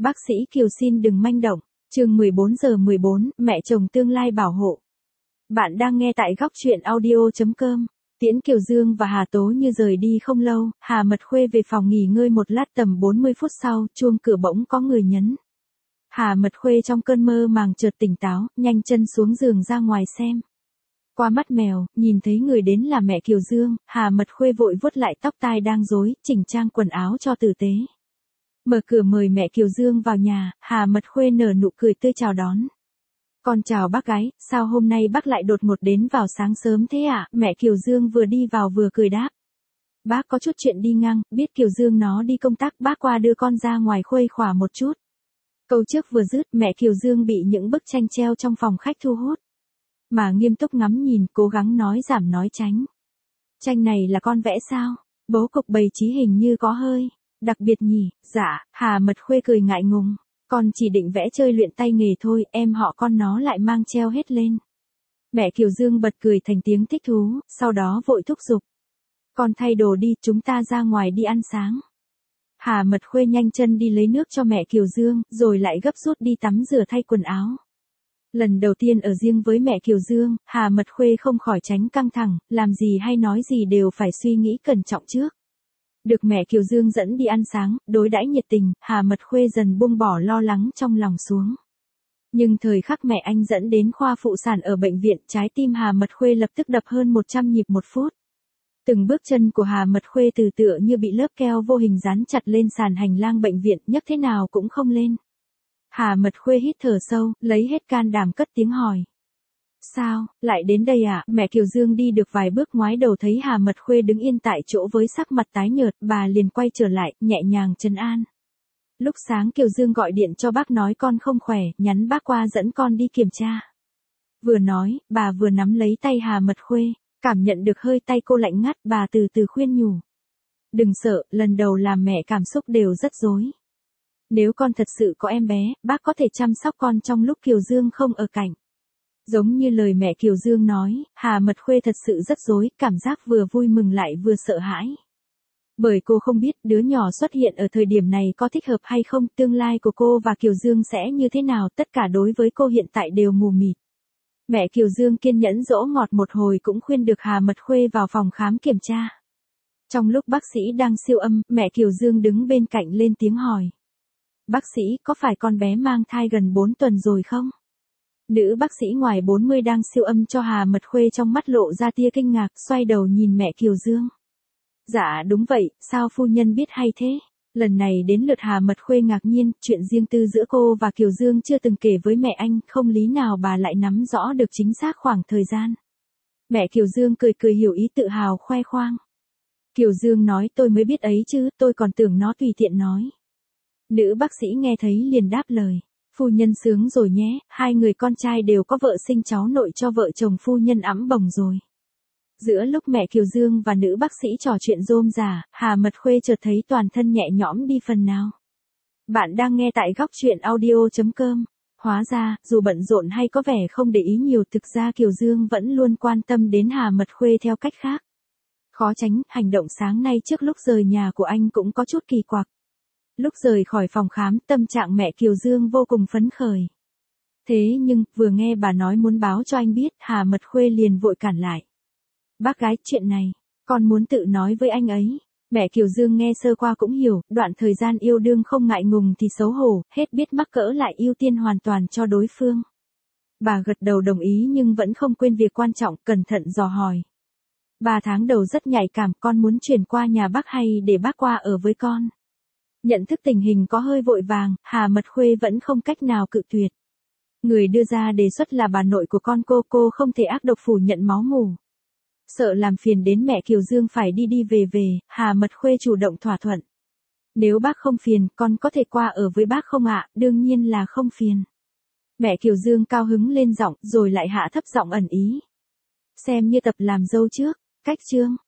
Bác sĩ Kiều xin đừng manh động. Chương 14:14, mẹ chồng tương lai bảo hộ. Bạn đang nghe tại góc truyện audio.com. Tiễn Kiều Dương và Hà Tố Như rời đi không lâu, Hà Mật Khuê về phòng nghỉ ngơi một lát, tầm 40 phút sau, chuông cửa bỗng có người nhấn. Hà Mật Khuê trong cơn mơ màng chợt tỉnh táo, nhanh chân xuống giường ra ngoài xem. Qua mắt mèo, nhìn thấy người đến là mẹ Kiều Dương, Hà Mật Khuê vội vuốt lại tóc tai đang rối, chỉnh trang quần áo cho tử tế. Mở cửa mời mẹ Kiều Dương vào nhà, Hà Mật Khuê nở nụ cười tươi chào đón. Con chào bác gái, sao hôm nay bác lại đột ngột đến vào sáng sớm thế ạ? Mẹ Kiều Dương vừa đi vào vừa cười đáp. Bác có chút chuyện đi ngang, biết Kiều Dương nó đi công tác, bác qua đưa con ra ngoài khuây khỏa một chút. Câu trước vừa dứt, mẹ Kiều Dương bị những bức tranh treo trong phòng khách thu hút. Mà nghiêm túc ngắm nhìn, cố gắng nói giảm nói tránh. Tranh này là con vẽ sao? Bố cục bày trí hình như có hơi đặc biệt nhỉ? Dạ, Hà Mật Khuê cười ngại ngùng. Con chỉ định vẽ chơi luyện tay nghề thôi, em họ con nó lại mang treo hết lên. Mẹ Kiều Dương bật cười thành tiếng thích thú, sau đó vội thúc giục. Con thay đồ đi, chúng ta ra ngoài đi ăn sáng. Hà Mật Khuê nhanh chân đi lấy nước cho mẹ Kiều Dương, rồi lại gấp rút đi tắm rửa thay quần áo. Lần đầu tiên ở riêng với mẹ Kiều Dương, Hà Mật Khuê không khỏi tránh căng thẳng, làm gì hay nói gì đều phải suy nghĩ cẩn trọng trước. Được mẹ Kiều Dương dẫn đi ăn sáng, đối đãi nhiệt tình, Hà Mật Khuê dần buông bỏ lo lắng trong lòng xuống. Nhưng thời khắc mẹ anh dẫn đến khoa phụ sản ở bệnh viện, trái tim Hà Mật Khuê lập tức đập hơn 100 nhịp một phút. Từng bước chân của Hà Mật Khuê từ tựa như bị lớp keo vô hình dán chặt lên sàn hành lang bệnh viện, nhấc thế nào cũng không lên. Hà Mật Khuê hít thở sâu, lấy hết can đảm cất tiếng hỏi. Sao, lại đến đây à? Mẹ Kiều Dương đi được vài bước ngoái đầu thấy Hà Mật Khuê đứng yên tại chỗ với sắc mặt tái nhợt, bà liền quay trở lại, nhẹ nhàng trấn an. Lúc sáng Kiều Dương gọi điện cho bác nói con không khỏe, nhắn bác qua dẫn con đi kiểm tra. Vừa nói, bà vừa nắm lấy tay Hà Mật Khuê, cảm nhận được hơi tay cô lạnh ngắt, bà từ từ khuyên nhủ. Đừng sợ, lần đầu làm mẹ cảm xúc đều rất rối. Nếu con thật sự có em bé, bác có thể chăm sóc con trong lúc Kiều Dương không ở cạnh. Giống như lời mẹ Kiều Dương nói, Hà Mật Khuê thật sự rất rối, cảm giác vừa vui mừng lại vừa sợ hãi. Bởi cô không biết đứa nhỏ xuất hiện ở thời điểm này có thích hợp hay không, tương lai của cô và Kiều Dương sẽ như thế nào, tất cả đối với cô hiện tại đều mù mịt. Mẹ Kiều Dương kiên nhẫn dỗ ngọt một hồi cũng khuyên được Hà Mật Khuê vào phòng khám kiểm tra. Trong lúc bác sĩ đang siêu âm, mẹ Kiều Dương đứng bên cạnh lên tiếng hỏi. Bác sĩ, có phải con bé mang thai gần 4 tuần rồi không? Nữ bác sĩ ngoài 40 đang siêu âm cho Hà Mật Khuê, trong mắt lộ ra tia kinh ngạc, xoay đầu nhìn mẹ Kiều Dương. Dạ đúng vậy, sao phu nhân biết hay thế? Lần này đến lượt Hà Mật Khuê ngạc nhiên, chuyện riêng tư giữa cô và Kiều Dương chưa từng kể với mẹ anh, không lý nào bà lại nắm rõ được chính xác khoảng thời gian. Mẹ Kiều Dương cười cười hiểu ý, tự hào khoe khoang. Kiều Dương nói, tôi mới biết ấy chứ, tôi còn tưởng nó tùy tiện nói. Nữ bác sĩ nghe thấy liền đáp lời. Phu nhân sướng rồi nhé, 2 người con trai đều có vợ, sinh cháu nội cho vợ chồng phu nhân ẵm bồng rồi. Giữa lúc mẹ Kiều Dương và nữ bác sĩ trò chuyện rôm rả, Hà Mật Khuê chợt thấy toàn thân nhẹ nhõm đi phần nào. Bạn đang nghe tại góc truyện audio.com. Hóa ra, dù bận rộn hay có vẻ không để ý nhiều, thực ra Kiều Dương vẫn luôn quan tâm đến Hà Mật Khuê theo cách khác. Khó tránh, hành động sáng nay trước lúc rời nhà của anh cũng có chút kỳ quặc. Lúc rời khỏi phòng khám, tâm trạng mẹ Kiều Dương vô cùng phấn khởi. Thế nhưng, vừa nghe bà nói muốn báo cho anh biết, Hà Mật Khuê liền vội cản lại. Bác gái, chuyện này, con muốn tự nói với anh ấy. Mẹ Kiều Dương nghe sơ qua cũng hiểu, đoạn thời gian yêu đương không ngại ngùng thì xấu hổ, hết biết mắc cỡ lại ưu tiên hoàn toàn cho đối phương. Bà gật đầu đồng ý nhưng vẫn không quên việc quan trọng, cẩn thận dò hỏi. 3 tháng đầu rất nhạy cảm, con muốn chuyển qua nhà bác hay để bác qua ở với con? Nhận thức tình hình có hơi vội vàng, Hà Mật Khuê vẫn không cách nào cự tuyệt. Người đưa ra đề xuất là bà nội của con cô không thể ác độc phủ nhận máu mủ. Sợ làm phiền đến mẹ Kiều Dương phải đi đi về về, Hà Mật Khuê chủ động thỏa thuận. Nếu bác không phiền, con có thể qua ở với bác không ạ? Đương nhiên là không phiền. Mẹ Kiều Dương cao hứng lên giọng, rồi lại hạ thấp giọng ẩn ý. Xem như tập làm dâu trước, cách chương.